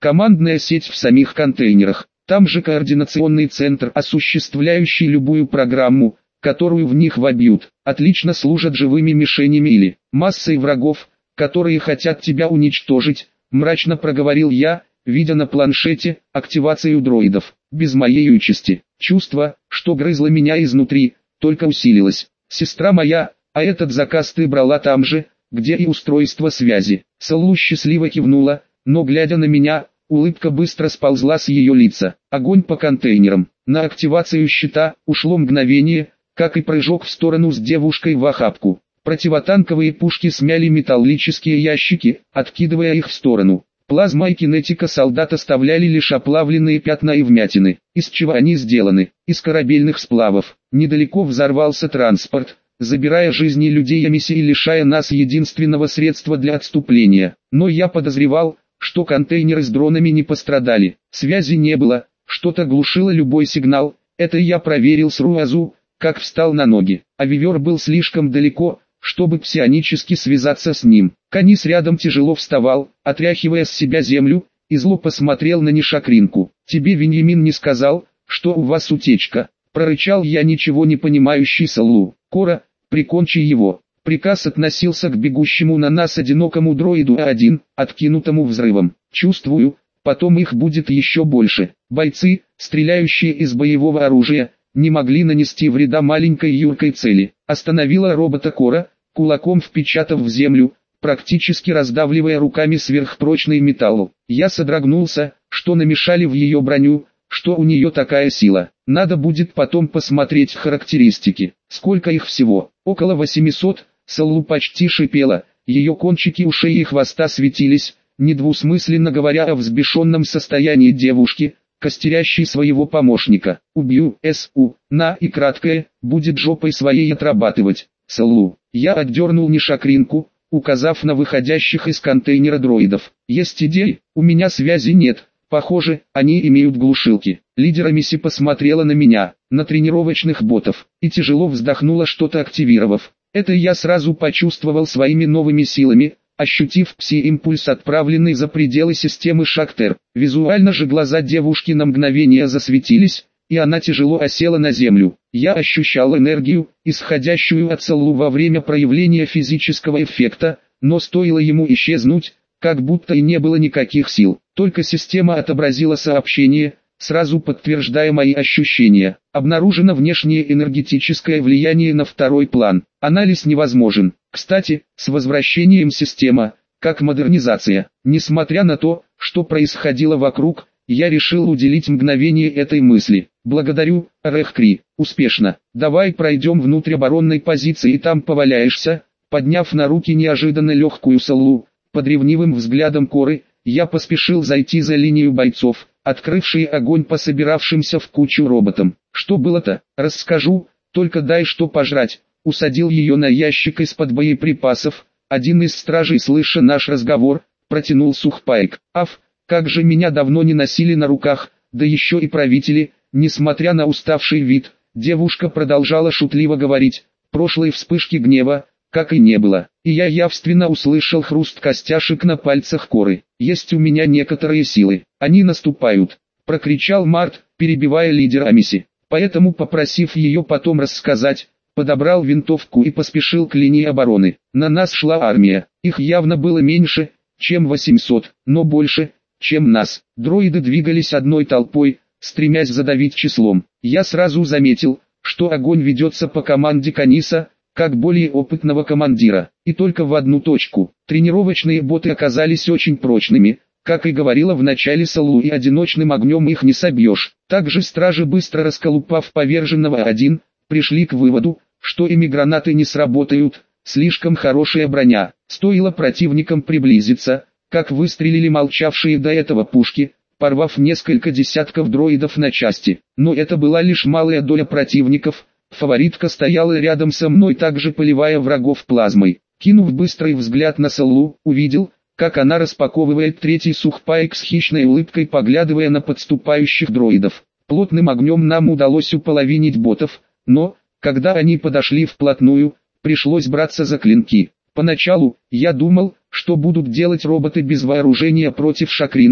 командная сеть в самих контейнерах. Там же координационный центр, осуществляющий любую программу, которую в них вобьют. Отлично служат живыми мишенями или массой врагов, которые хотят тебя уничтожить, мрачно проговорил я, видя на планшете активацию дроидов. Без моей участи. Чувство, что грызло меня изнутри, только усилилось. Сестра моя, а этот заказ ты брала там же, где и устройство связи. Салу счастливо кивнула, но глядя на меня, улыбка быстро сползла с ее лица. Огонь по контейнерам. На активацию щита ушло мгновение, как и прыжок в сторону с девушкой в охапку. Противотанковые пушки смяли металлические ящики, откидывая их в сторону. Плазма и кинетика солдат оставляли лишь оплавленные пятна и вмятины. Из чего они сделаны? Из корабельных сплавов. Недалеко взорвался транспорт, забирая жизни людей и лишая нас единственного средства для отступления. Но я подозревал, что контейнеры с дронами не пострадали. Связи не было, что-то глушило любой сигнал. Это я проверил с Руазу, как встал на ноги. А Вивер был слишком далеко, чтобы псионически связаться с ним. Канис рядом тяжело вставал, отряхивая с себя землю, и зло посмотрел на Нишакринку. «Тебе Веньямин не сказал, что у вас утечка?» Прорычал я, ничего не понимающий Салу. «Кора, прикончи его». Приказ относился к бегущему на нас одинокому дроиду А1, откинутому взрывом. Чувствую, потом их будет еще больше. Бойцы, стреляющие из боевого оружия, не могли нанести вреда маленькой юркой цели. Остановила робота Кора, кулаком впечатав в землю, практически раздавливая руками сверхпрочный металл. Я содрогнулся, что намешали в ее броню, что у нее такая сила. Надо будет потом посмотреть характеристики. Сколько их всего? Около 800. Салу почти шипела, ее кончики ушей и хвоста светились, недвусмысленно говоря о взбешенном состоянии девушки, костерящей своего помощника. «Убью, СУ, на и краткое, будет жопой своей отрабатывать». Салу. Я отдернул Нишакринку, указав на выходящих из контейнера дроидов. «Есть идеи? У меня связи нет. Похоже, они имеют глушилки». Лидер Мисси посмотрела на меня, на тренировочных ботов, и тяжело вздохнула, что-то активировав. Это я сразу почувствовал своими новыми силами, ощутив пси-импульс, отправленный за пределы системы Шактер. Визуально же глаза девушки на мгновение засветились, и она тяжело осела на землю. Я ощущал энергию, исходящую от Салу во время проявления физического эффекта, но стоило ему исчезнуть, как будто и не было никаких сил. Только система отобразила сообщение, сразу подтверждая мои ощущения. Обнаружено внешнее энергетическое влияние на второй план. Анализ невозможен. Кстати, с возвращением система, как модернизация. Несмотря на то, что происходило вокруг, я решил уделить мгновение этой мысли. Благодарю, Рехкри. Успешно. Давай пройдем внутрь оборонной позиции и там поваляешься. Подняв на руки неожиданно легкую Салу, под ревнивым взглядом Коры, я поспешил зайти за линию бойцов, открывшие огонь по собиравшимся в кучу роботам. Что было-то? Расскажу, только дай что пожрать. Усадил ее на ящик из-под боеприпасов. Один из стражей, слыша наш разговор, протянул сухпайк. Аф, как же меня давно не носили на руках, да еще и правители. Несмотря на уставший вид, девушка продолжала шутливо говорить. Прошлой вспышки гнева, как и не было, и я явственно услышал хруст костяшек на пальцах Коры. «Есть у меня некоторые силы, они наступают», — прокричал Март, перебивая лидера Мисси. Поэтому, попросив ее потом рассказать, подобрал винтовку и поспешил к линии обороны. На нас шла армия, их явно было меньше, чем 800, но больше, чем нас. Дроиды двигались одной толпой, стремясь задавить числом. Я сразу заметил, что огонь ведется по команде Каниса, как более опытного командира, и только в одну точку. Тренировочные боты оказались очень прочными, как и говорила в начале Салу, и одиночным огнем их не собьешь. Также стражи, быстро расколупав поверженного один, пришли к выводу, что ими гранаты не сработают, слишком хорошая броня. Стоило противникам приблизиться, как выстрелили молчавшие до этого пушки, порвав несколько десятков дроидов на части. Но это была лишь малая доля противников. Фаворитка стояла рядом со мной, также поливая врагов плазмой. Кинув быстрый взгляд на Салу, увидел, как она распаковывает третий сухпайк с хищной улыбкой, поглядывая на подступающих дроидов. Плотным огнем нам удалось уполовинить ботов, но, когда они подошли вплотную, пришлось браться за клинки. Поначалу, я думал, что будут делать роботы без вооружения против шакринов,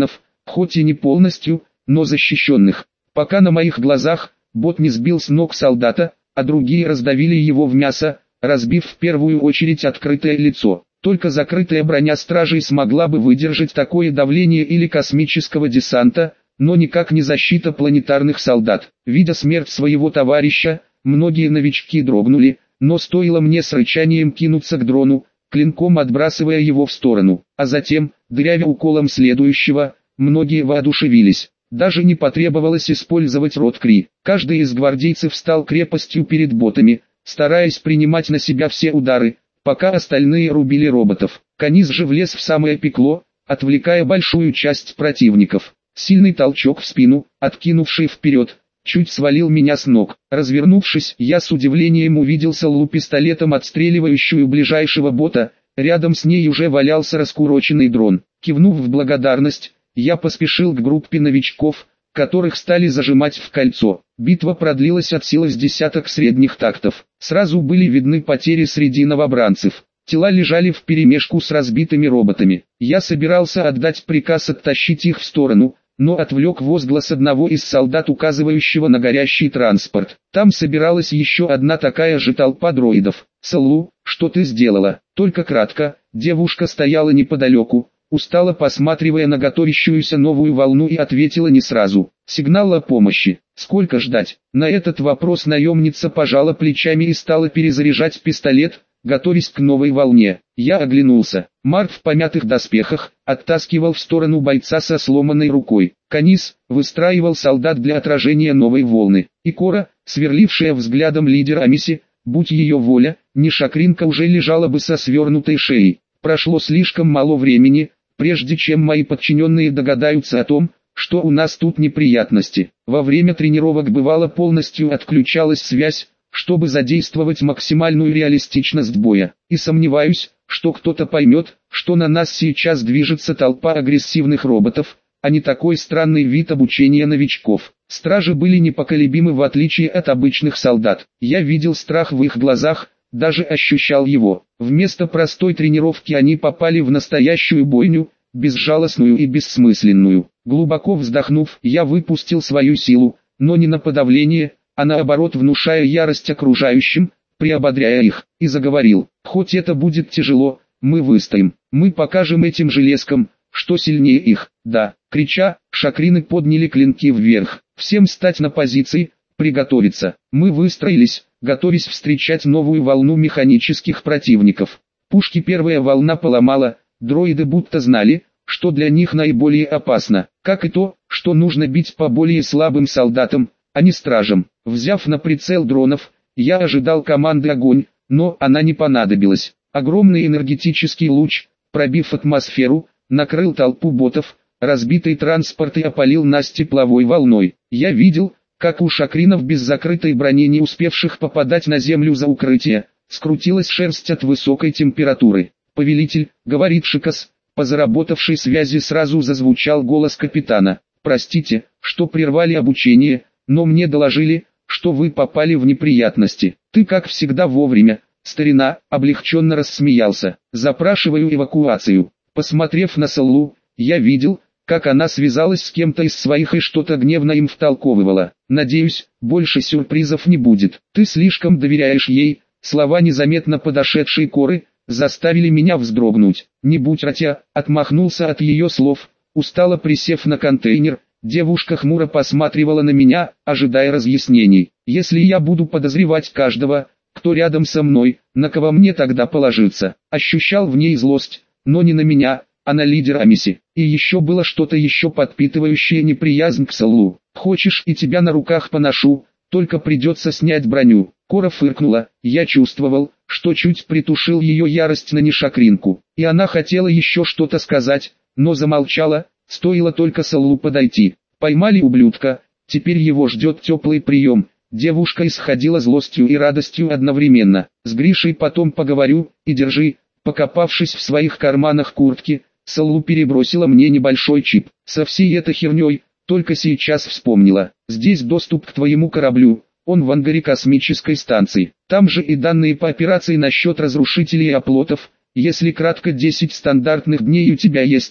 хоть и не полностью, но защищенных. Пока на моих глазах бот не сбил с ног солдата, а другие раздавили его в мясо, разбив в первую очередь открытое лицо. Только закрытая броня стражей смогла бы выдержать такое давление или космического десанта, но никак не защита планетарных солдат. Видя смерть своего товарища, многие новички дрогнули, но стоило мне с рычанием кинуться к дрону, клинком отбрасывая его в сторону, а затем, дырявя уколом следующего, многие воодушевились. Даже не потребовалось использовать рот Кри. Каждый из гвардейцев стал крепостью перед ботами, стараясь принимать на себя все удары, пока остальные рубили роботов. Канис же влез в самое пекло, отвлекая большую часть противников. Сильный толчок в спину, откинувший вперед, чуть свалил меня с ног. Развернувшись, я с удивлением увидел Саллу пистолетом отстреливающую ближайшего бота, рядом с ней уже валялся раскуроченный дрон. Кивнув в благодарность, я поспешил к группе новичков, которых стали зажимать в кольцо. Битва продлилась от силы с десяток средних тактов. Сразу были видны потери среди новобранцев. Тела лежали вперемешку с разбитыми роботами. Я собирался отдать приказ оттащить их в сторону, но отвлек возглас одного из солдат, указывающего на горящий транспорт. Там собиралась еще одна такая же толпа дроидов. «Саллу, что ты сделала?» Только кратко. Девушка стояла неподалеку, устало посматривая на готовящуюся новую волну, и ответила не сразу. Сигнал о помощи. Сколько ждать? На этот вопрос наемница пожала плечами и стала перезаряжать пистолет, готовясь к новой волне. Я оглянулся. Марк в помятых доспехах оттаскивал в сторону бойца со сломанной рукой. Канис выстраивал солдат для отражения новой волны. И Кора, сверлившая взглядом лидера Амиси, будь ее воля, Нишакринка уже лежала бы со свернутой шеей. Прошло слишком мало времени, прежде чем мои подчиненные догадаются о том, что у нас тут неприятности. Во время тренировок бывало полностью отключалась связь, чтобы задействовать максимальную реалистичность боя. И сомневаюсь, что кто-то поймет, что на нас сейчас движется толпа агрессивных роботов, а не такой странный вид обучения новичков. Стражи были непоколебимы в отличие от обычных солдат. Я видел страх в их глазах, даже ощущал его. Вместо простой тренировки они попали в настоящую бойню, безжалостную и бессмысленную. Глубоко вздохнув, я выпустил свою силу, но не на подавление, а наоборот внушая ярость окружающим, приободряя их, и заговорил: «Хоть это будет тяжело, мы выстоим, мы покажем этим железкам, что сильнее их». Да, крича, шакрины подняли клинки вверх. «Всем стать на позиции, приготовиться». Мы выстроились, готовясь встречать новую волну механических противников. Пушки первая волна поломала, дроиды будто знали, что для них наиболее опасно, как и то, что нужно бить по более слабым солдатам, а не стражам. Взяв на прицел дронов, я ожидал команды «Огонь», но она не понадобилась. Огромный энергетический луч, пробив атмосферу, накрыл толпу ботов, разбитый транспорт и опалил нас тепловой волной. Я видел, как у шакринов без закрытой брони, не успевших попадать на землю за укрытие, скрутилась шерсть от высокой температуры. «Повелитель», — говорит Шикас, по заработавшей связи сразу зазвучал голос капитана. «Простите, что прервали обучение, но мне доложили, что вы попали в неприятности. Ты как всегда вовремя». Старина облегченно рассмеялся. «Запрашиваю эвакуацию». Посмотрев на Саллу, я видел, как она связалась с кем-то из своих и что-то гневно им втолковывала. «Надеюсь, больше сюрпризов не будет. Ты слишком доверяешь ей». Слова незаметно подошедшей Коры заставили меня вздрогнуть. «Не будь ратя», — отмахнулся от ее слов, устало присев на контейнер. Девушка хмуро посматривала на меня, ожидая разъяснений. «Если я буду подозревать каждого, кто рядом со мной, на кого мне тогда положиться?» Ощущал в ней злость, но не на меня, а на лидера Амиси. И еще было что-то еще подпитывающее неприязнь к Саллу. «Хочешь, и тебя на руках поношу, только придется снять броню». Кора фыркнула. Я чувствовал, что чуть притушил ее ярость на Нишакринку. И она хотела еще что-то сказать, но замолчала, стоило только Саллу подойти. «Поймали ублюдка, теперь его ждет теплый прием». Девушка исходила злостью и радостью одновременно. «С Гришей потом поговорю, и держи». Покопавшись в своих карманах куртки, Саллу перебросила мне небольшой чип. «Со всей этой херней, только сейчас вспомнила. Здесь доступ к твоему кораблю, он в ангаре космической станции. Там же и данные по операции насчет разрушителей и оплотов. Если кратко, 10 стандартных дней у тебя есть,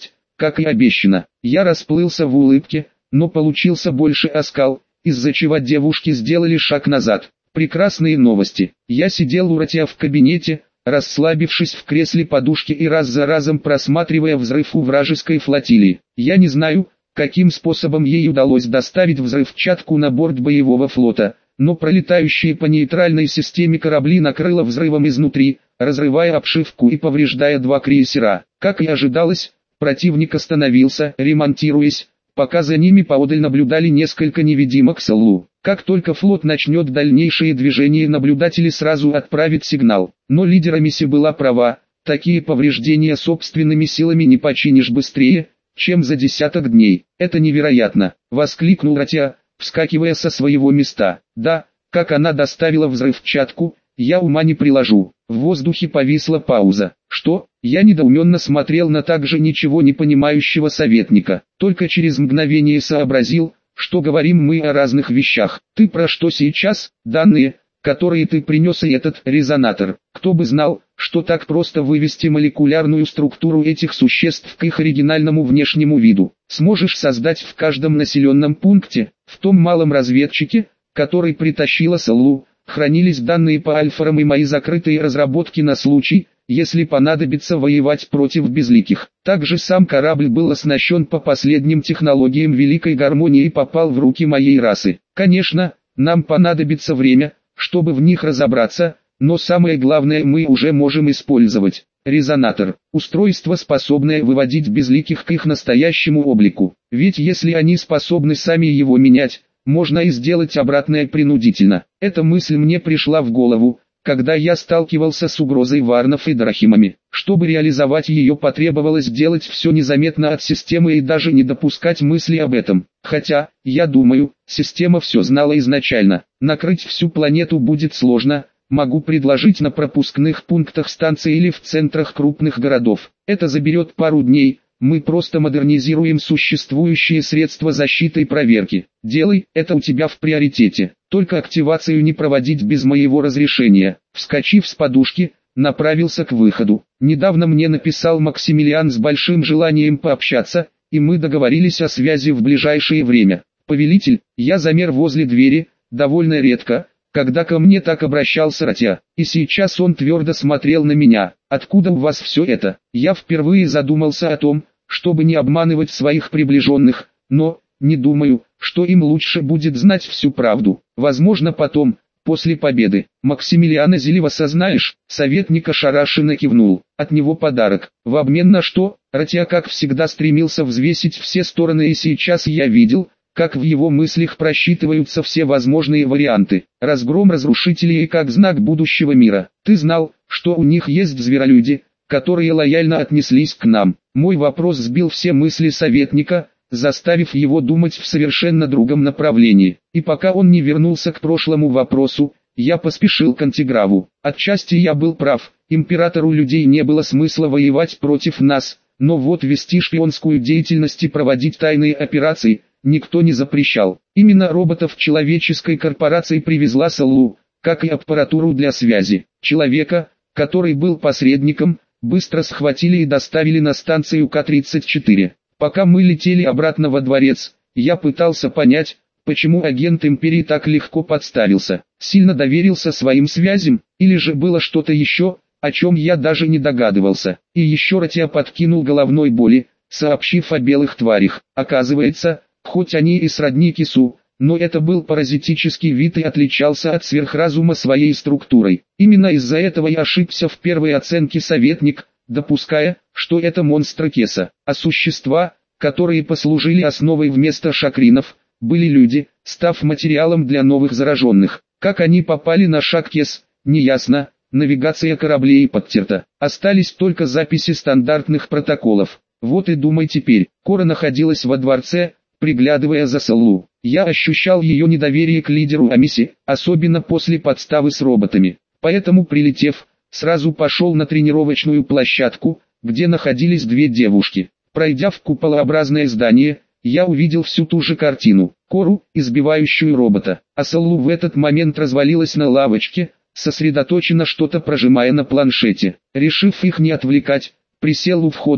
как и обещано. Я расплылся в улыбке, но получился больше оскал, из-за чего девушки сделали шаг назад. Прекрасные новости. Я сидел у Ратия в кабинете, расслабившись в кресле подушки и раз за разом просматривая взрыв у вражеской флотилии. Я не знаю, каким способом ей удалось доставить взрывчатку на борт боевого флота, но пролетающие по нейтральной системе корабли накрыло взрывом изнутри, разрывая обшивку и повреждая два крейсера. Как и ожидалось, противник остановился, ремонтируясь, пока за ними поодаль наблюдали несколько невидимок СЛУ. Как только флот начнет дальнейшие движения, наблюдатели сразу отправят сигнал. Но лидер миссии была права, такие повреждения собственными силами не починишь быстрее, чем за десяток дней. Это невероятно, воскликнул Ратия, вскакивая со своего места. Да, как она доставила взрывчатку, я ума не приложу. В воздухе повисла пауза. Что? Я недоуменно смотрел на также ничего не понимающего советника. Только через мгновение сообразил, что говорим мы о разных вещах. Ты про что сейчас? Данные, которые ты принес, и этот резонатор. Кто бы знал, что так просто вывести молекулярную структуру этих существ к их оригинальному внешнему виду. Сможешь создать в каждом населенном пункте, в том малом разведчике, который притащила СЛУ, хранились данные по альфарам и мои закрытые разработки на случай, если понадобится воевать против безликих. Также сам корабль был оснащен по последним технологиям Великой Гармонии и попал в руки моей расы. Конечно, нам понадобится время, чтобы в них разобраться, но самое главное мы уже можем использовать. Резонатор – устройство, способное выводить безликих к их настоящему облику. Ведь если они способны сами его менять, можно и сделать обратное принудительно. Эта мысль мне пришла в голову, когда я сталкивался с угрозой варнов и драхимами. Чтобы реализовать ее, потребовалось делать все незаметно от системы и даже не допускать мысли об этом. Хотя, я думаю, система все знала изначально. Накрыть всю планету будет сложно. Могу предложить на пропускных пунктах станции или в центрах крупных городов. Это заберет пару дней. Мы просто модернизируем существующие средства защиты и проверки. Делай, это у тебя в приоритете. Только активацию не проводить без моего разрешения. Вскочив с подушки, направился к выходу. Недавно мне написал Максимилиан с большим желанием пообщаться, и мы договорились о связи в ближайшее время. Повелитель, я замер возле двери, довольно редко, когда ко мне так обращался Ратия, и сейчас он твердо смотрел на меня. Откуда у вас все это? Я впервые задумался о том, чтобы не обманывать своих приближенных, но, не думаю, что им лучше будет знать всю правду. Возможно потом, после победы. Максимилиана Зелеваса знаешь? Советник ошарашенно кивнул. От него подарок. В обмен на что? Ратия как всегда стремился взвесить все стороны, и сейчас я видел, как в его мыслях просчитываются все возможные варианты. Разгром разрушителей как знак будущего мира. Ты знал, что у них есть зверолюди, которые лояльно отнеслись к нам. Мой вопрос сбил все мысли советника, заставив его думать в совершенно другом направлении. И пока он не вернулся к прошлому вопросу, я поспешил к антиграву. Отчасти я был прав, императору людей не было смысла воевать против нас, но вот вести шпионскую деятельность и проводить тайные операции никто не запрещал. Именно роботов человеческой корпорации привезла СЛУ, как и аппаратуру для связи. Человека, который был посредником, быстро схватили и доставили на станцию К-34. Пока мы летели обратно во дворец, я пытался понять, почему агент Империи так легко подставился. Сильно доверился своим связям, или же было что-то еще, о чем я даже не догадывался. И еще Ратия подкинул головной боли, сообщив о белых тварях. Оказывается, хоть они и сродни кису, но это был паразитический вид и отличался от сверхразума своей структурой. Именно из-за этого я ошибся в первой оценке советник, допуская, что это монстры Кеса. А существа, которые послужили основой вместо шакринов, были люди, став материалом для новых зараженных. Как они попали на Шак-Кес, неясно, навигация кораблей подтерта. Остались только записи стандартных протоколов. Вот и думай теперь. Кора находилась во дворце, приглядывая за СЛУ. Я ощущал ее недоверие к лидеру Амиси, особенно после подставы с роботами. Поэтому, прилетев, сразу пошел на тренировочную площадку, где находились две девушки. Пройдя в куполообразное здание, я увидел всю ту же картину. Кору, избивающую робота. А СЛУ в этот момент развалилась на лавочке, сосредоточенно что-то прожимая на планшете. Решив их не отвлекать, присел у входа,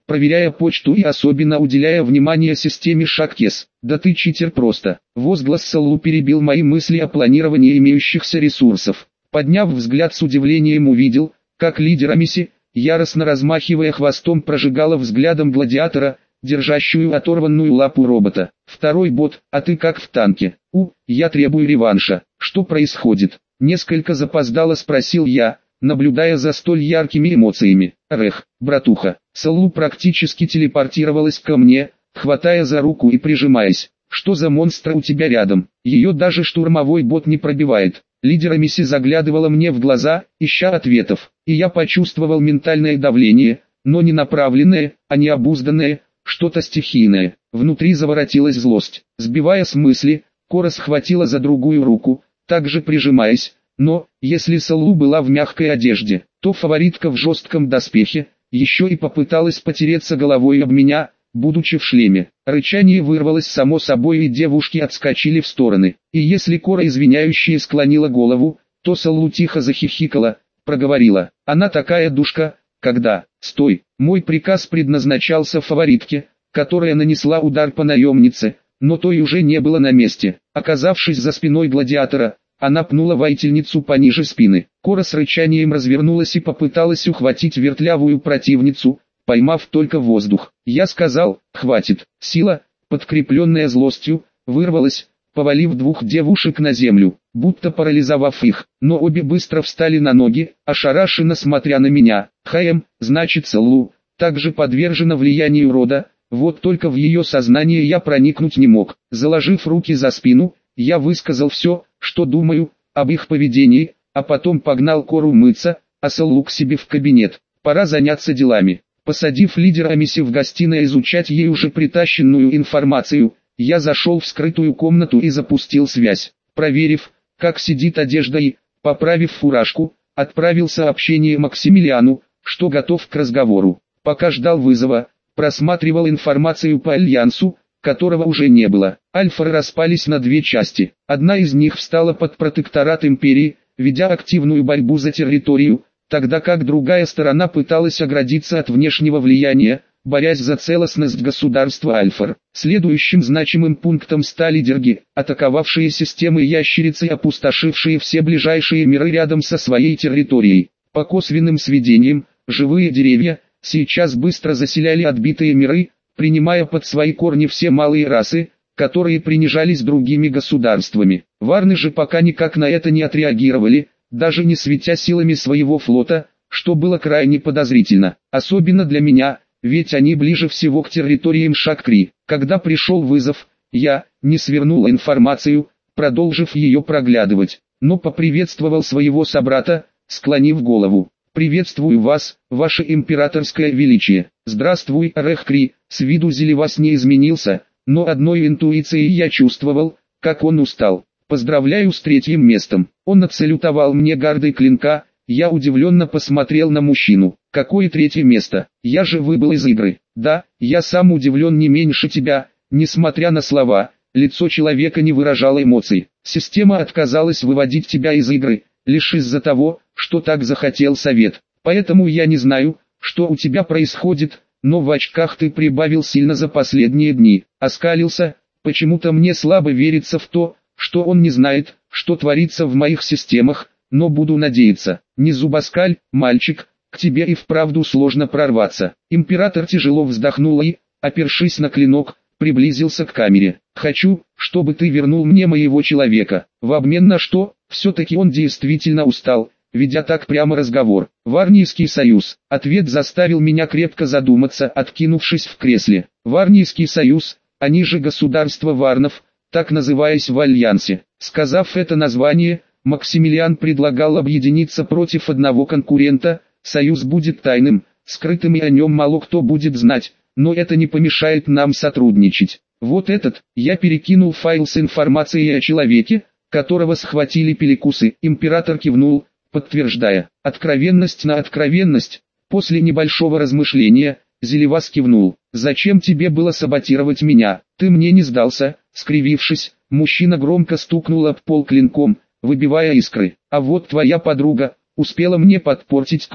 проверяя почту и особенно уделяя внимание системе Шаккес. «Да ты читер просто!» Возглас Саллу перебил мои мысли о планировании имеющихся ресурсов. Подняв взгляд с удивлением увидел, как лидер Амиси, яростно размахивая хвостом, прожигала взглядом гладиатора, держащую оторванную лапу робота. «Второй бот, а ты как в танке?» Я требую реванша. Что происходит?» Несколько запоздало спросил я, наблюдая за столь яркими эмоциями. Братуха». Саллу практически телепортировалась ко мне, хватая за руку и прижимаясь. «Что за монстр у тебя рядом? Ее даже штурмовой бот не пробивает». Лидер Амиси заглядывала мне в глаза, ища ответов, и я почувствовал ментальное давление, но не направленное, а необузданное, что-то стихийное. Внутри заворотилась злость. Сбивая с мысли, Кора схватила за другую руку, также прижимаясь, но, если Саллу была в мягкой одежде, то фаворитка в жестком доспехе, еще и попыталась потереться головой об меня, будучи в шлеме. Рычание вырвалось само собой, и девушки отскочили в стороны. И если Кора извиняющая склонила голову, то Саллу тихо захихикала, проговорила: «Она такая душка, когда...» «Стой!» Мой приказ предназначался фаворитке, которая нанесла удар по наемнице, но той уже не было на месте. Оказавшись за спиной гладиатора, она пнула воительницу пониже спины. Кора с рычанием развернулась и попыталась ухватить вертлявую противницу, поймав только воздух. Я сказал: «Хватит». Сила, подкрепленная злостью, вырвалась, повалив двух девушек на землю, будто парализовав их, но обе быстро встали на ноги, ошарашенно смотря на меня. Значит Саллу, также подвержена влиянию рода, вот только в ее сознание я проникнуть не мог. Заложив руки за спину, я высказал все, что думаю, об их поведении, а потом погнал Кору мыться, а Саллу к себе в кабинет. Пора заняться делами. Посадив лидера Амиси в гостиной изучать ей уже притащенную информацию, я зашел в скрытую комнату и запустил связь. Проверив, как сидит одежда и, поправив фуражку, отправил сообщение Максимилиану, что готов к разговору. Пока ждал вызова, просматривал информацию по Альянсу, которого уже не было. Альфа распались на две части. Одна из них встала под протекторат Империи, ведя активную борьбу за территорию, тогда как другая сторона пыталась оградиться от внешнего влияния, борясь за целостность государства Альфа. Следующим значимым пунктом стали дерги, атаковавшие системы ящерицы и опустошившие все ближайшие миры рядом со своей территорией. По косвенным сведениям, живые деревья сейчас быстро заселяли отбитые миры, принимая под свои корни все малые расы, которые принижались другими государствами. Варны же пока никак на это не отреагировали, даже не светя силами своего флота, что было крайне подозрительно, особенно для меня, ведь они ближе всего к территориям Шаккри. Когда пришел вызов, я не свернул информацию, продолжив ее проглядывать, но поприветствовал своего собрата, склонив голову. «Приветствую вас, ваше императорское величие». «Здравствуй, Рехкри». С виду Зелевас не изменился, но одной интуицией я чувствовал, как он устал. «Поздравляю с третьим местом». Он отсалютовал мне гардой клинка. Я удивленно посмотрел на мужчину. «Какое третье место? Я же выбыл из игры». «Да, я сам удивлен не меньше тебя». Несмотря на слова, лицо человека не выражало эмоций. «Система отказалась выводить тебя из игры, лишь из-за того, что так захотел совет. Поэтому я не знаю, что у тебя происходит, но в очках ты прибавил сильно за последние дни». Оскалился. Почему-то мне слабо верится в то, что он не знает, что творится в моих системах, но буду надеяться. «Не зубоскаль, мальчик, к тебе и вправду сложно прорваться». Император тяжело вздохнул и, опершись на клинок, приблизился к камере. «Хочу, чтобы ты вернул мне моего человека». В обмен на что? Все-таки он действительно устал, ведя так прямо разговор. «Варнийский союз». Ответ заставил меня крепко задуматься, откинувшись в кресле. «Варнийский союз, они же государство варнов, так называясь в Альянсе». Сказав это название, Максимилиан предлагал объединиться против одного конкурента. Союз будет тайным, скрытым, и о нем мало кто будет знать, но это не помешает нам сотрудничать. Вот этот, я перекинул файл с информацией о человеке, которого схватили пеликусы. Император кивнул, подтверждая. Откровенность на откровенность. После небольшого размышления, Зелевас кивнул. «Зачем тебе было саботировать меня? Ты мне не сдался». Скривившись, мужчина громко стукнул об пол клинком, выбивая искры. «А вот твоя подруга успела мне подпортить крови».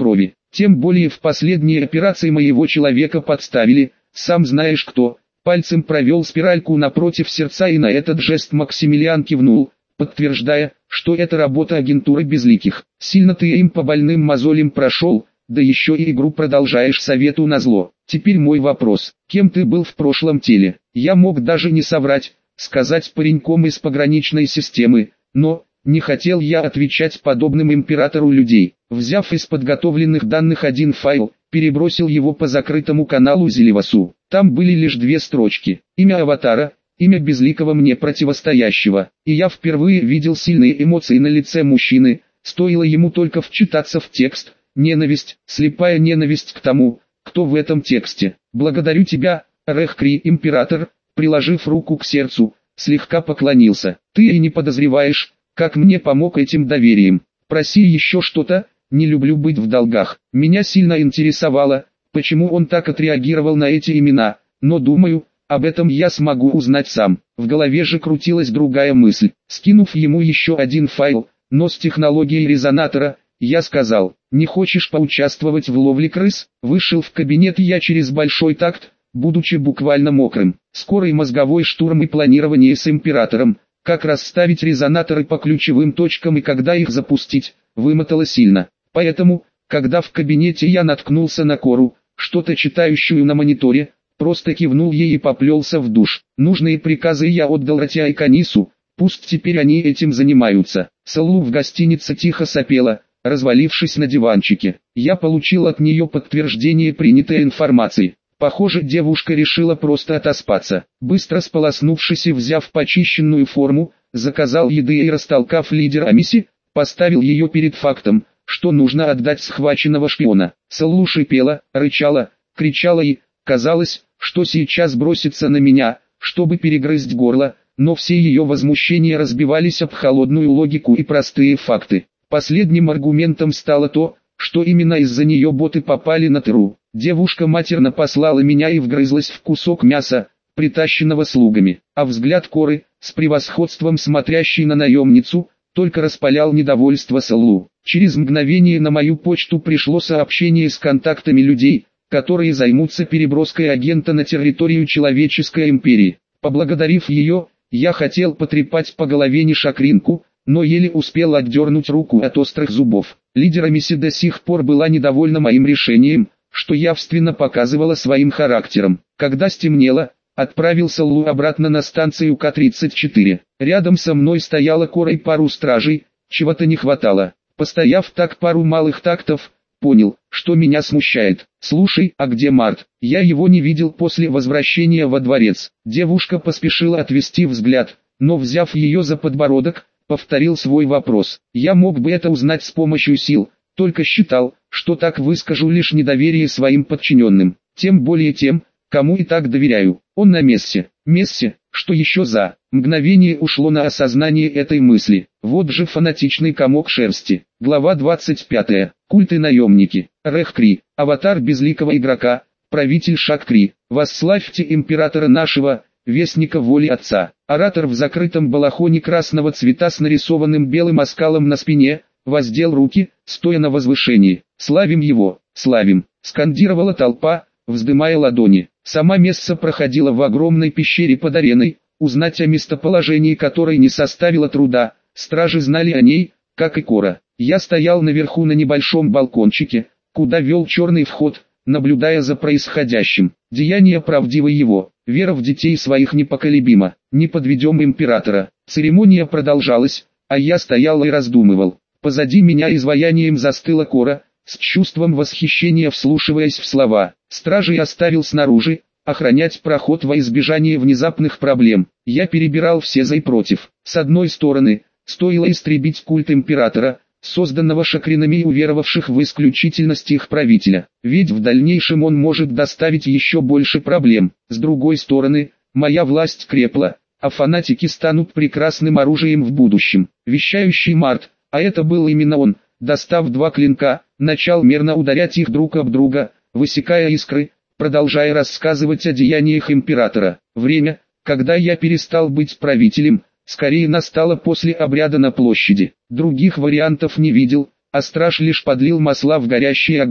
Тем более в последней операции моего человека подставили, сам знаешь кто. Пальцем провел спиральку напротив сердца, и на этот жест Максимилиан кивнул, подтверждая, что это работа агентуры безликих. Сильно ты им по больным мозолям прошел, да еще и игру продолжаешь совету назло. Теперь мой вопрос: кем ты был в прошлом теле? Я мог даже не соврать, сказать пареньком из пограничной системы, но не хотел я отвечать подобным императору людей. Взяв из подготовленных данных один файл, перебросил его по закрытому каналу Зелевасу. Там были лишь две строчки: имя аватара, имя безликого мне противостоящего. И я впервые видел сильные эмоции на лице мужчины, стоило ему только вчитаться в текст. Ненависть, слепая ненависть к тому, кто в этом тексте. Благодарю тебя, Рехкри император. Приложив руку к сердцу, слегка поклонился. Ты и не подозреваешь, как мне помог этим доверием. Проси еще что-то, не люблю быть в долгах. Меня сильно интересовало, почему он так отреагировал на эти имена, но думаю, об этом я смогу узнать сам. В голове же крутилась другая мысль. Скинув ему еще один файл, но с технологией резонатора, я сказал: не хочешь поучаствовать в ловле крыс? Вышел в кабинет я через большой такт, будучи буквально мокрым. Скорый мозговой штурм и планирование с императором, как расставить резонаторы по ключевым точкам и когда их запустить, вымотало сильно. Поэтому, когда в кабинете я наткнулся на Кору, что-то читающую на мониторе, просто кивнул ей и поплелся в душ. Нужные приказы я отдал Ратя и Канису, пусть теперь они этим занимаются. Салу в гостинице тихо сопела, развалившись на диванчике. Я получил от нее подтверждение принятой информации. Похоже, девушка решила просто отоспаться. Быстро сполоснувшись и взяв почищенную форму, заказал еды и, растолкав лидера Амиси, поставил ее перед фактом, что нужно отдать схваченного шпиона. Салу шипела, рычала, кричала и, казалось, что сейчас бросится на меня, чтобы перегрызть горло, но все ее возмущения разбивались об холодную логику и простые факты. Последним аргументом стало то, что именно из-за нее боты попали на тыру. Девушка матерно послала меня и вгрызлась в кусок мяса, притащенного слугами, а взгляд Коры, с превосходством смотрящий на наемницу, только распалял недовольство Салу. Через мгновение на мою почту пришло сообщение с контактами людей, которые займутся переброской агента на территорию Человеческой империи. Поблагодарив ее, я хотел потрепать по голове Нишакринку, но еле успел отдернуть руку от острых зубов. Лидер Амиси до сих пор была недовольна моим решением, что явственно показывало своим характером. Когда стемнело, отправился Лу обратно на станцию К-34. Рядом со мной стояла Кора и пару стражей, чего-то не хватало. Постояв так пару малых тактов, понял, что меня смущает. «Слушай, а где Март? Я его не видел после возвращения во дворец». Девушка поспешила отвести взгляд, но, взяв ее за подбородок, повторил свой вопрос. Я мог бы это узнать с помощью сил, только считал, что так выскажу лишь недоверие своим подчиненным, тем более тем, кому и так доверяю. Он на месте. Мессе, что еще за мгновение ушло на осознание этой мысли. Вот же фанатичный комок шерсти. Глава 25. Культы наемники. Рехкри, аватар безликого игрока, правитель Шаккри. Восславьте императора нашего, вестника воли отца. Оратор в закрытом балахоне красного цвета с нарисованным белым оскалом на спине, воздел руки, стоя на возвышении. «Славим его, славим!» — скандировала толпа, вздымая ладони. Сама Месса проходила в огромной пещере под ареной, узнать о местоположении которой не составило труда, стражи знали о ней, как и Кора. Я стоял наверху на небольшом балкончике, куда вел черный вход, наблюдая за происходящим. Деяние правдиво его, вера в детей своих непоколебима. Не подведем императора. Церемония продолжалась, а я стоял и раздумывал. Позади меня изваянием застыла Кора, с чувством восхищения вслушиваясь в слова. Стражей оставил снаружи, охранять проход во избежание внезапных проблем. Я перебирал все за и против. С одной стороны, стоило истребить культ императора, созданного шакринами и уверовавших в исключительность их правителя, ведь в дальнейшем он может доставить еще больше проблем. С другой стороны, моя власть крепла, а фанатики станут прекрасным оружием в будущем. Вещающий Март, а это был именно он, достав два клинка, начал мерно ударять их друг об друга, высекая искры, продолжая рассказывать о деяниях императора. Время, когда я перестал быть правителем, скорее настало после обряда на площади. Других вариантов не видел, а страж лишь подлил масла в горящий огонь.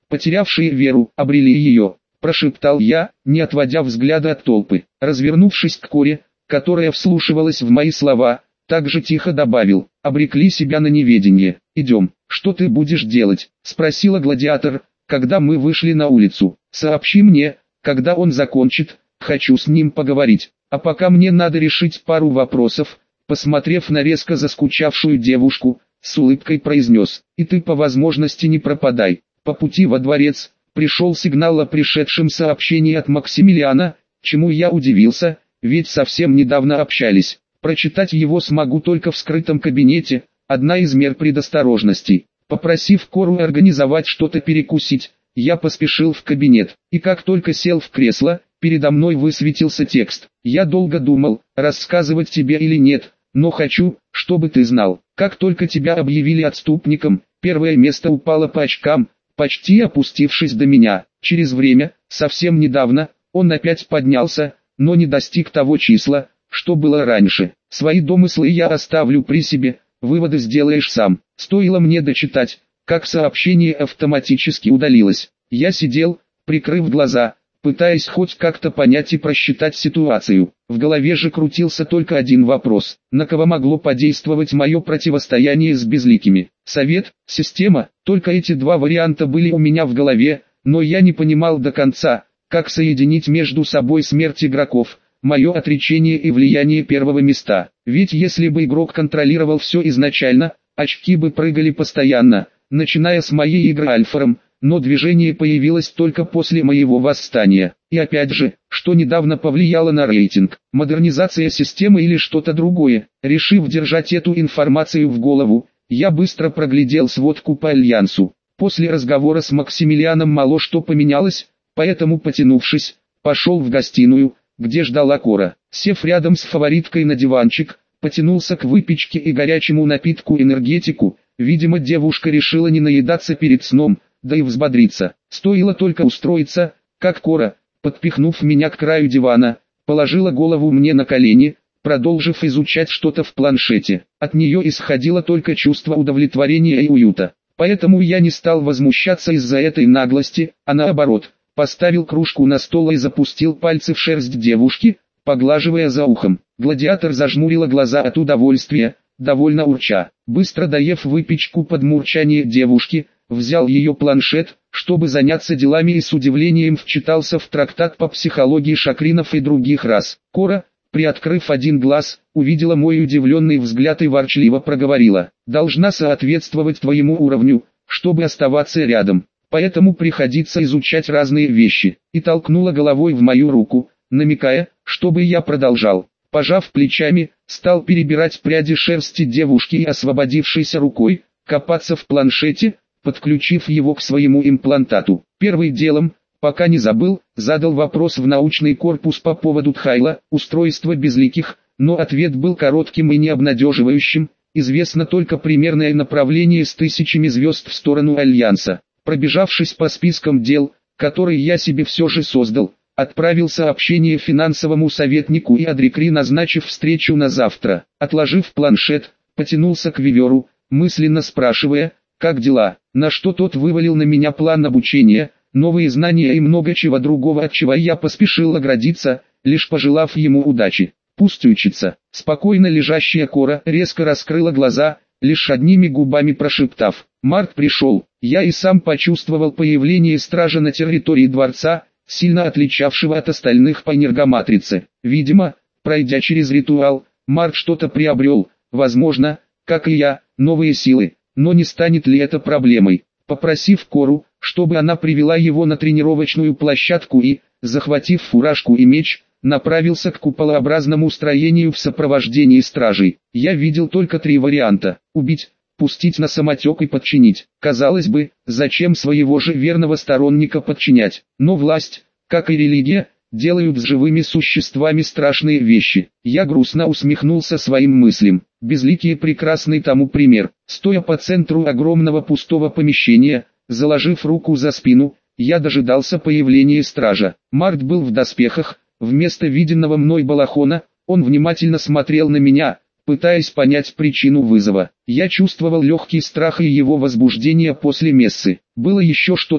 потерявшие веру, обрели ее, прошептал я, не отводя взгляда от толпы. Развернувшись к Коре, которая вслушивалась в мои слова, также тихо добавил, обрекли себя на неведение. Идем, что ты будешь делать? Спросила гладиатор, когда мы вышли на улицу. Сообщи мне, когда он закончит, хочу с ним поговорить. А пока мне надо решить пару вопросов. Посмотрев на резко заскучавшую девушку, с улыбкой произнес, и ты по возможности не пропадай. По пути во дворец, пришел сигнал о пришедшем сообщении от Максимилиана, чему я удивился, ведь совсем недавно общались. Прочитать его смогу только в скрытом кабинете, одна из мер предосторожности. Попросив Кору организовать что-то перекусить, я поспешил в кабинет, и как только сел в кресло, передо мной высветился текст. Я долго думал, рассказывать тебе или нет, но хочу, чтобы ты знал, как только тебя объявили отступником, первое место упало по очкам, почти опустившись до меня. Через время, совсем недавно, он опять поднялся, но не достиг того числа, что было раньше. Свои домыслы я оставлю при себе, выводы сделаешь сам. Стоило мне дочитать, как сообщение автоматически удалилось. Я сидел, прикрыв глаза, пытаясь хоть как-то понять и просчитать ситуацию. В голове же крутился только один вопрос: на кого могло подействовать мое противостояние с безликими? Совет, система, только эти два варианта были у меня в голове, но я не понимал до конца, как соединить между собой смерть игроков, мое отречение и влияние первого места. Ведь если бы игрок контролировал все изначально, очки бы прыгали постоянно, начиная с моей игры альфаром, но движение появилось только после моего восстания. И опять же, что недавно повлияло на рейтинг, модернизация системы или что-то другое. Решив держать эту информацию в голову, я быстро проглядел сводку по Альянсу. После разговора с Максимилианом мало что поменялось, поэтому, потянувшись, пошел в гостиную, где ждала Кора. Сев рядом с фавориткой на диванчик, потянулся к выпечке и горячему напитку энергетику. Видимо, девушка решила не наедаться перед сном, да и взбодриться. Стоило только устроиться, как Кора, подпихнув меня к краю дивана, положила голову мне на колени, продолжив изучать что-то в планшете. От нее исходило только чувство удовлетворения и уюта. Поэтому я не стал возмущаться из-за этой наглости, а наоборот, поставил кружку на стол и запустил пальцы в шерсть девушки, поглаживая за ухом. Гладиатор зажмурила глаза от удовольствия, довольно урча. Быстро доев выпечку под мурчание девушки, взял ее планшет, чтобы заняться делами, и с удивлением вчитался в трактат по психологии шакринов и других рас. Кора, приоткрыв один глаз, увидела мой удивленный взгляд и ворчливо проговорила: «Должна соответствовать твоему уровню, чтобы оставаться рядом. Поэтому приходится изучать разные вещи», и толкнула головой в мою руку, намекая, чтобы я продолжал. Пожав плечами, стал перебирать пряди шерсти девушки и освободившейся рукой, копаться в планшете, подключив его к своему имплантату. Первым делом, пока не забыл, задал вопрос в научный корпус по поводу Тхайла, устройства безликих, но ответ был коротким и необнадеживающим. Известно только примерное направление с тысячами звезд в сторону Альянса. Пробежавшись по спискам дел, которые я себе все же создал, отправил сообщение финансовому советнику и Адрикри, назначив встречу на завтра. Отложив планшет, потянулся к Виверу, мысленно спрашивая, как дела, на что тот вывалил на меня план обучения, новые знания и много чего другого, от чего я поспешил оградиться, лишь пожелав ему удачи. Пусть учится. Спокойно лежащая Кора резко раскрыла глаза, лишь одними губами прошептав: «Март пришел». Я и сам почувствовал появление стража на территории дворца, сильно отличавшего от остальных по энергоматрице. Видимо, пройдя через ритуал, Март что-то приобрел, возможно, как и я, новые силы. Но не станет ли это проблемой? Попросив Кору, чтобы она привела его на тренировочную площадку и, захватив фуражку и меч, направился к куполообразному строению в сопровождении стражей. Я видел только три варианта: убить, пустить на самотек и подчинить. Казалось бы, зачем своего же верного сторонника подчинять? Но власть, как и религия, делают с живыми существами страшные вещи. Я грустно усмехнулся своим мыслям. Безликие прекрасный тому пример. Стоя по центру огромного пустого помещения, заложив руку за спину, я дожидался появления стража. Март был в доспехах, вместо виденного мной балахона, он внимательно смотрел на меня, пытаясь понять причину вызова. Я чувствовал легкий страх и его возбуждение после мессы. Было еще что-то,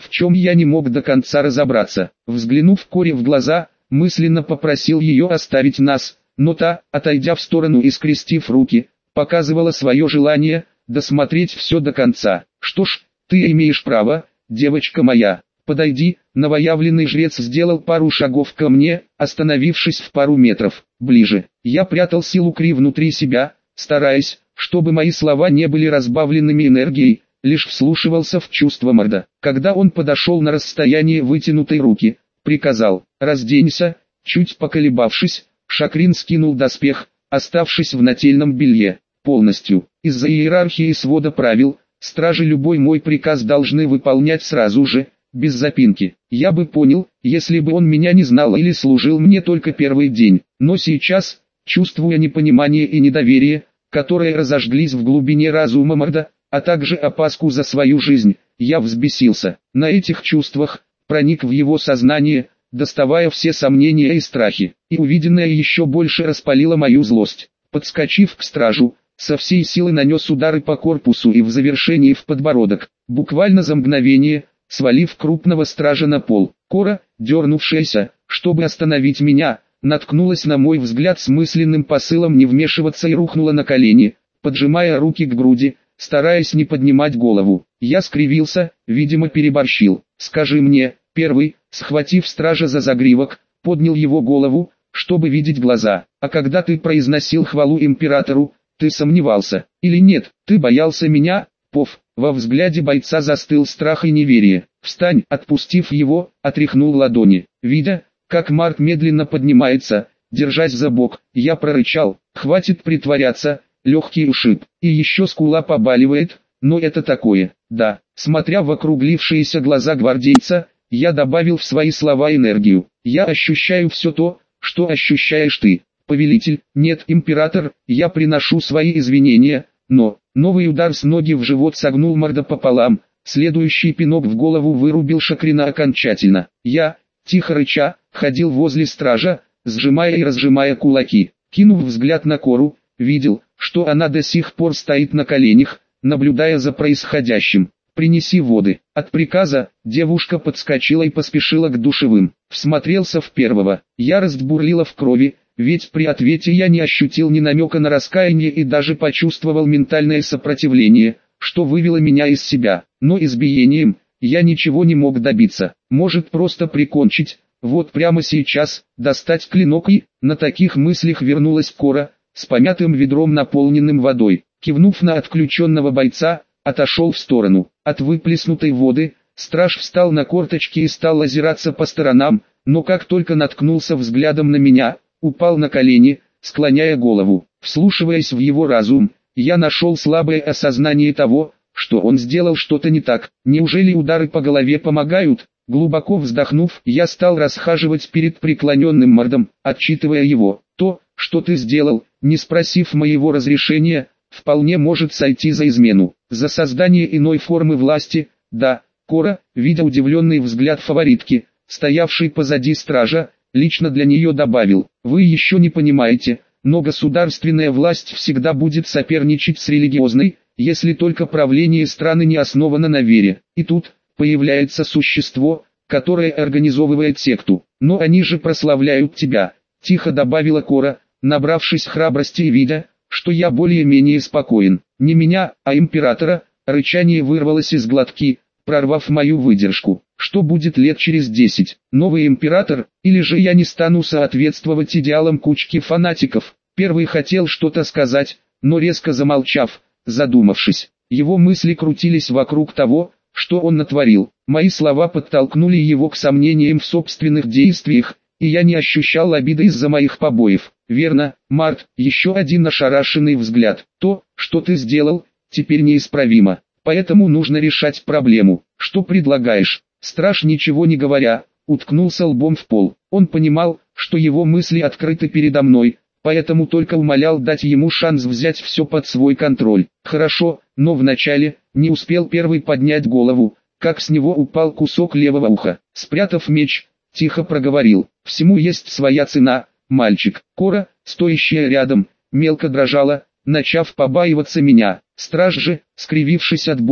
в чем я не мог до конца разобраться. Взглянув Коре в глаза, мысленно попросил ее оставить нас, но та, отойдя в сторону и скрестив руки, показывала свое желание досмотреть все до конца. «Что ж, ты имеешь право, девочка моя. Подойди». Новоявленный жрец сделал пару шагов ко мне, остановившись в пару метров ближе. Я прятал силу Кри внутри себя, стараясь, чтобы мои слова не были разбавленными энергией, лишь вслушивался в чувства Марда. Когда он подошел на расстояние вытянутой руки, приказал: «Разденься». Чуть поколебавшись, Шакрин скинул доспех, оставшись в нательном белье. Полностью. Из-за иерархии свода правил, стражи любой мой приказ должны выполнять сразу же, без запинки. Я бы понял, если бы он меня не знал или служил мне только первый день. Но сейчас, чувствуя непонимание и недоверие, которые разожглись в глубине разума Марда, а также опаску за свою жизнь, я взбесился. На этих чувствах проник в его сознание, доставая все сомнения и страхи, и увиденное еще больше распалило мою злость. Подскочив к стражу, со всей силы нанес удары по корпусу и в завершении в подбородок, буквально за мгновение, свалив крупного стража на пол. Кора, дернувшаяся, чтобы остановить меня, наткнулась на мой взгляд с мысленным посылом не вмешиваться и рухнула на колени, поджимая руки к груди, стараясь не поднимать голову. Я скривился, видимо переборщил. «Скажи мне», первый, схватив стража за загривок, поднял его голову, чтобы видеть глаза. «А когда ты произносил хвалу императору, ты сомневался, или нет? Ты боялся меня, Пов?» Во взгляде бойца застыл страх и неверие. «Встань!» Отпустив его, отряхнул ладони. Видя, как Март медленно поднимается, держась за бок, я прорычал: «Хватит притворяться, легкий ушиб, и еще скула побаливает, но это такое». Да, смотря в округлившиеся глаза гвардейца, я добавил в свои слова энергию. «Я ощущаю все то, что ощущаешь ты, повелитель». «Нет, император, я приношу свои извинения, но...» Новый удар с ноги в живот согнул Марда пополам, следующий пинок в голову вырубил Шакрина окончательно. Я, тихо рыча, ходил возле стража, сжимая и разжимая кулаки. Кинув взгляд на Кору, видел, что она до сих пор стоит на коленях, наблюдая за происходящим. «Принеси воды». От приказа, девушка подскочила и поспешила к душевым. Всмотрелся в первого. Ярость бурлила в крови, ведь при ответе я не ощутил ни намека на раскаяние и даже почувствовал ментальное сопротивление, что вывело меня из себя. Но избиением я ничего не мог добиться. Может просто прикончить, вот прямо сейчас, достать клинок и... На таких мыслях вернулась Кора, с помятым ведром, наполненным водой. Кивнув на отключенного бойца, отошел в сторону. От выплеснутой воды, страж встал на корточки и стал озираться по сторонам, но как только наткнулся взглядом на меня, упал на колени, склоняя голову. Вслушиваясь в его разум, я нашел слабое осознание того, что он сделал что-то не так. Неужели удары по голове помогают? Глубоко вздохнув, я стал расхаживать перед преклоненным Мардом, отчитывая его. «То, что ты сделал, не спросив моего разрешения, вполне может сойти за измену, за создание иной формы власти». Да, Кора, видя удивленный взгляд фаворитки, стоявшей позади стража, лично для нее добавил: «Вы еще не понимаете, но государственная власть всегда будет соперничать с религиозной, если только правление страны не основано на вере». И тут появляется существо, которое организовывает секту. «Но они же прославляют тебя», — тихо добавила Кора, набравшись храбрости и видя, что я более-менее спокоен. «Не меня, а императора». Рычание вырвалось из глотки, прорвав мою выдержку. Что будет лет через 10? Новый император, или же я не стану соответствовать идеалам кучки фанатиков? Первый хотел что-то сказать, но резко замолчав, задумавшись. Его мысли крутились вокруг того, что он натворил. Мои слова подтолкнули его к сомнениям в собственных действиях, и я не ощущал обиды из-за моих побоев. «Верно, Март», еще один ошарашенный взгляд. «То, что ты сделал, теперь неисправимо. Поэтому нужно решать проблему. Что предлагаешь?» Страж, ничего не говоря, уткнулся лбом в пол. Он понимал, что его мысли открыты передо мной, поэтому только умолял дать ему шанс взять все под свой контроль. «Хорошо, но вначале...» Не успел первый поднять голову, как с него упал кусок левого уха. Спрятав меч, тихо проговорил: «Всему есть своя цена, мальчик». Кора, стоящая рядом, мелко дрожала, начав побаиваться меня. Страж же, скривившись от боли,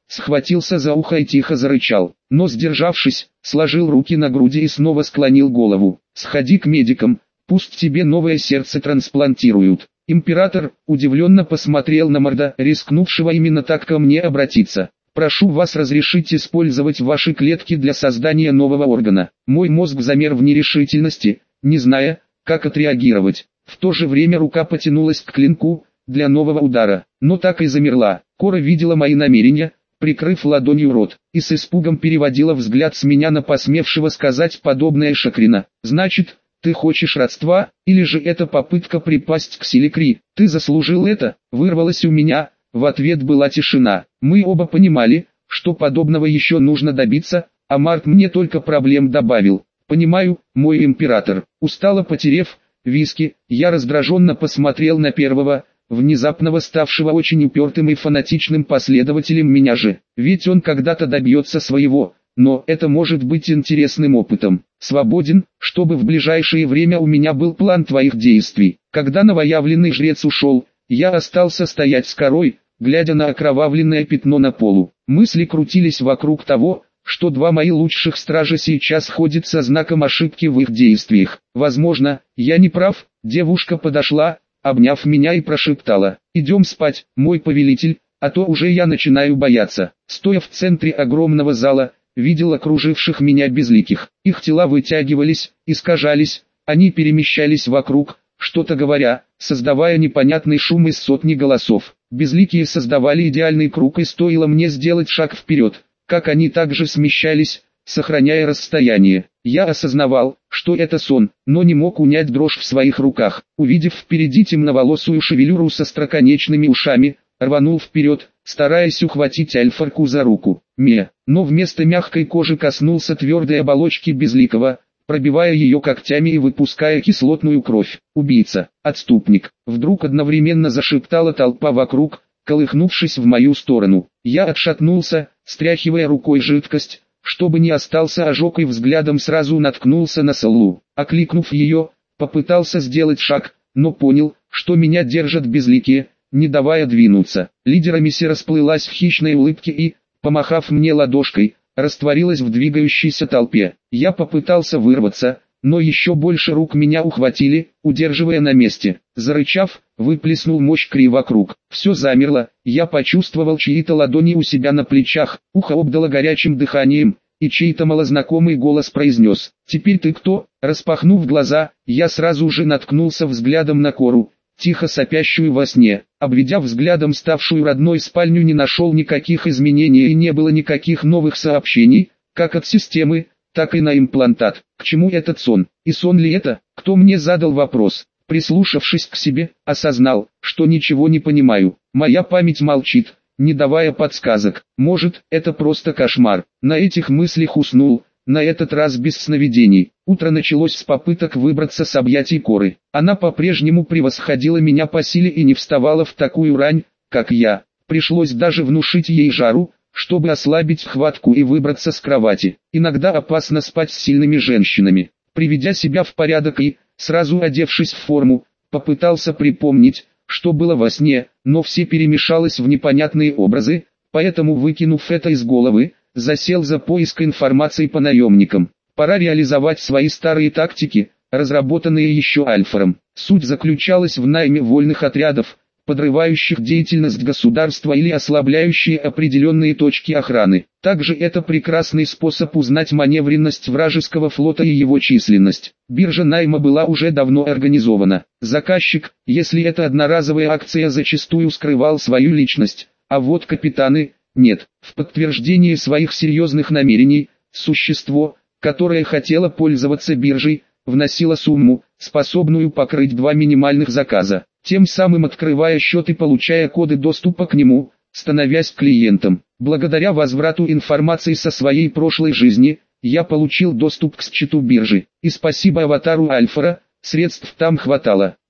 схватился за ухо и тихо зарычал, но сдержавшись, сложил руки на груди и снова склонил голову. «Сходи к медикам, пусть тебе новое сердце трансплантируют». Император удивленно посмотрел на Морда, рискнувшего именно так ко мне обратиться. «Прошу вас разрешить использовать ваши клетки для создания нового органа». Мой мозг замер в нерешительности, не зная, как отреагировать. В то же время рука потянулась к клинку для нового удара, но так и замерла. Кора видела мои намерения, прикрыв ладонью рот, и с испугом переводила взгляд с меня на посмевшего сказать подобное Шакрина. «Значит, ты хочешь родства, или же это попытка припасть к силе Кри? Ты заслужил это?» Вырвалось у меня. В ответ была тишина. Мы оба понимали, что подобного еще нужно добиться, а Март мне только проблем добавил. «Понимаю, мой император». Устало потерев виски, я раздраженно посмотрел на первого, внезапного ставшего очень упертым и фанатичным последователем меня же. Ведь он когда-то добьется своего, но это может быть интересным опытом. «Свободен, чтобы в ближайшее время у меня был план твоих действий». Когда новоявленный жрец ушел, я остался стоять с корой, глядя на окровавленное пятно на полу. Мысли крутились вокруг того, что два моих лучших стража сейчас ходят со знаком ошибки в их действиях. Возможно, я не прав. Девушка подошла, обняв меня и прошептала: «Идем спать, мой повелитель, а то уже я начинаю бояться». Стоя в центре огромного зала, видел окруживших меня безликих. Их тела вытягивались, искажались, они перемещались вокруг, что-то говоря, создавая непонятный шум из сотни голосов. Безликие создавали идеальный круг, и стоило мне сделать шаг вперед, как они также смещались, сохраняя расстояние. Я осознавал, что это сон, но не мог унять дрожь в своих руках. Увидев впереди темноволосую шевелюру со остроконечными ушами, рванул вперед, стараясь ухватить Альфарку за руку. Но вместо мягкой кожи коснулся твердой оболочки безликого, пробивая ее когтями и выпуская кислотную кровь. «Убийца! Отступник!» Вдруг одновременно зашептала толпа вокруг, колыхнувшись в мою сторону. Я отшатнулся, стряхивая рукой жидкость, чтобы не остался ожог, и взглядом сразу наткнулся на Саллу. Окликнув ее, попытался сделать шаг, но понял, что меня держат безликие, не давая двинуться. Лидер Амиси расплылась в хищной улыбке и, помахав мне ладошкой, растворилась в двигающейся толпе. Я попытался вырваться, но еще больше рук меня ухватили, удерживая на месте. Зарычав, выплеснул мощь Кри вокруг. Все замерло, я почувствовал чьи-то ладони у себя на плечах, ухо обдало горячим дыханием, и чей-то малознакомый голос произнес: «Теперь ты кто?». Распахнув глаза, я сразу же наткнулся взглядом на Кору, тихо сопящую во сне. Обведя взглядом ставшую родной спальню, не нашел никаких изменений и не было никаких новых сообщений, как от системы, так и на имплантат. К чему этот сон? И сон ли это? Кто мне задал вопрос? Прислушавшись к себе, осознал, что ничего не понимаю. Моя память молчит, не давая подсказок. Может, это просто кошмар. На этих мыслях уснул, на этот раз без сновидений. Утро началось с попыток выбраться с объятий Коры. Она по-прежнему превосходила меня по силе и не вставала в такую рань, как я. Пришлось даже внушить ей жару, чтобы ослабить хватку и выбраться с кровати. Иногда опасно спать с сильными женщинами. Приведя себя в порядок и, сразу одевшись в форму, попытался припомнить, что было во сне, но все перемешалось в непонятные образы, поэтому, выкинув это из головы, засел за поиск информации по наемникам. Пора реализовать свои старые тактики, разработанные еще Альфаром. Суть заключалась в найме вольных отрядов, подрывающих деятельность государства или ослабляющие определенные точки охраны. Также это прекрасный способ узнать маневренность вражеского флота и его численность. Биржа найма была уже давно организована. Заказчик, если это одноразовая акция, зачастую скрывал свою личность, а вот капитаны – нет. В подтверждение своих серьезных намерений, существо, которое хотело пользоваться биржей, вносило сумму, способную покрыть 2 минимальных заказа, тем самым открывая счет и получая коды доступа к нему, становясь клиентом. Благодаря возврату информации со своей прошлой жизни, я получил доступ к счету биржи, и спасибо аватару Альфара, средств там хватало.